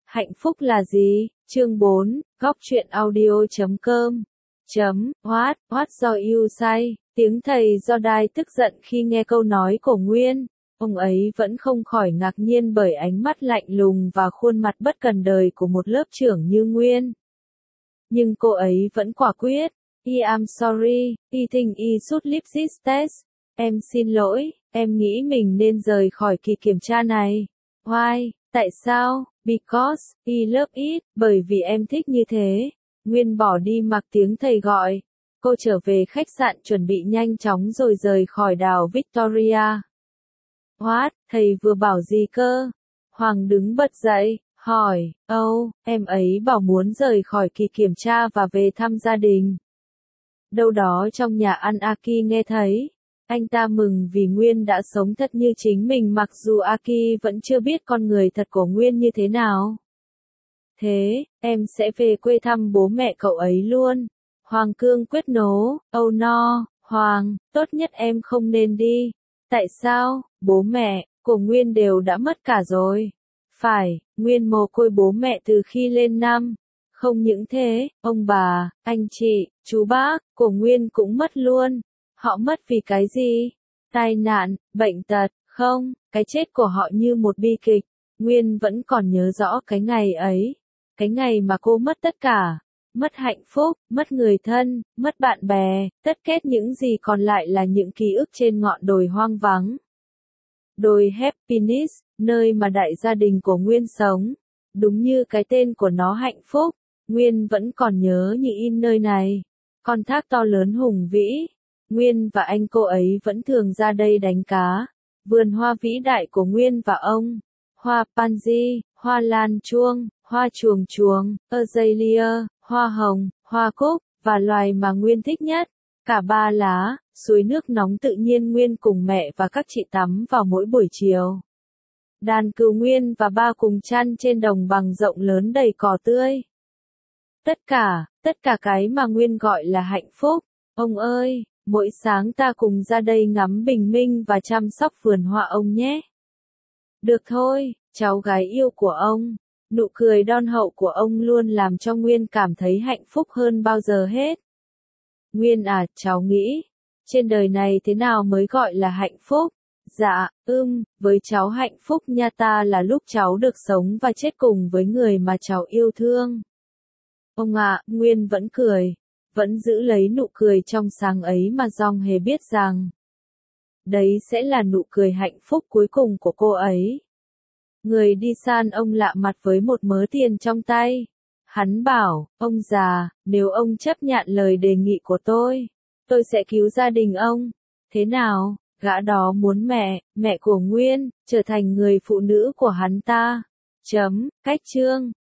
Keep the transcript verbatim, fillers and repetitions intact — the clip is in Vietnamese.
Hạnh phúc là gì? Chương bốn, góc truyện audio chấm com. Chấm, what, what do you say? Tiếng thầy do đai tức giận khi nghe câu nói của Nguyên. Ông ấy vẫn không khỏi ngạc nhiên bởi ánh mắt lạnh lùng và khuôn mặt bất cần đời của một lớp trưởng như Nguyên. Nhưng cô ấy vẫn quả quyết. I am sorry, I think I should leave this test. Em xin lỗi, em nghĩ mình nên rời khỏi kỳ kiểm tra này. Why? Tại sao? Because I love it, bởi vì em thích như thế. Nguyên bỏ đi mặc tiếng thầy gọi. Cô trở về khách sạn chuẩn bị nhanh chóng rồi rời khỏi đảo Victoria. What? Thầy vừa bảo gì cơ? Hoàng đứng bật dậy, hỏi, oh, em ấy bảo muốn rời khỏi kỳ kiểm tra và về thăm gia đình. Đâu đó trong nhà ăn Aki nghe thấy. Anh ta mừng vì Nguyên đã sống thật như chính mình mặc dù Aki vẫn chưa biết con người thật của Nguyên như thế nào. Thế, em sẽ về quê thăm bố mẹ cậu ấy luôn. Hoàng cương quyết nố, oh no, Hoàng, tốt nhất em không nên đi. Tại sao? Bố mẹ của Nguyên đều đã mất cả rồi. Phải, Nguyên mồ côi bố mẹ từ khi lên năm. Không những thế, ông bà, anh chị, chú bác của Nguyên cũng mất luôn. Họ mất vì cái gì? Tai nạn, bệnh tật, không, cái chết của họ như một bi kịch. Nguyên vẫn còn nhớ rõ cái ngày ấy. Cái ngày mà cô mất tất cả. Mất hạnh phúc, mất người thân, mất bạn bè, tất kết những gì còn lại là những ký ức trên ngọn đồi hoang vắng. Đồi Happiness, nơi mà đại gia đình của Nguyên sống. Đúng như cái tên của nó hạnh phúc, Nguyên vẫn còn nhớ như in nơi này. Con thác to lớn hùng vĩ. Nguyên và anh cô ấy vẫn thường ra đây đánh cá. Vườn hoa vĩ đại của Nguyên và ông. Hoa pansy, hoa lan chuông, hoa chuồng chuồng, azalea, hoa hồng, hoa cúc, và loài mà Nguyên thích nhất, cả ba lá, suối nước nóng tự nhiên Nguyên cùng mẹ và các chị tắm vào mỗi buổi chiều. Đàn cừu Nguyên và ba cùng chăn trên đồng bằng rộng lớn đầy cỏ tươi. Tất cả, tất cả cái mà Nguyên gọi là hạnh phúc. Ông ơi, mỗi sáng ta cùng ra đây ngắm bình minh và chăm sóc vườn hoa ông nhé. Được thôi, cháu gái yêu của ông. Nụ cười đon hậu của ông luôn làm cho Nguyên cảm thấy hạnh phúc hơn bao giờ hết. Nguyên à, cháu nghĩ, trên đời này thế nào mới gọi là hạnh phúc? Dạ, ưm, với cháu hạnh phúc nha ta là lúc cháu được sống và chết cùng với người mà cháu yêu thương. Ông ạ, Nguyên vẫn cười, vẫn giữ lấy nụ cười trong sáng ấy mà Dong hề biết rằng đấy sẽ là nụ cười hạnh phúc cuối cùng của cô ấy. Người đi san ông lạ mặt với một mớ tiền trong tay. Hắn bảo, ông già, nếu ông chấp nhận lời đề nghị của tôi, tôi sẽ cứu gia đình ông. Thế nào, gã đó muốn mẹ, mẹ của Nguyên, trở thành người phụ nữ của hắn ta. Chấm, cách chương.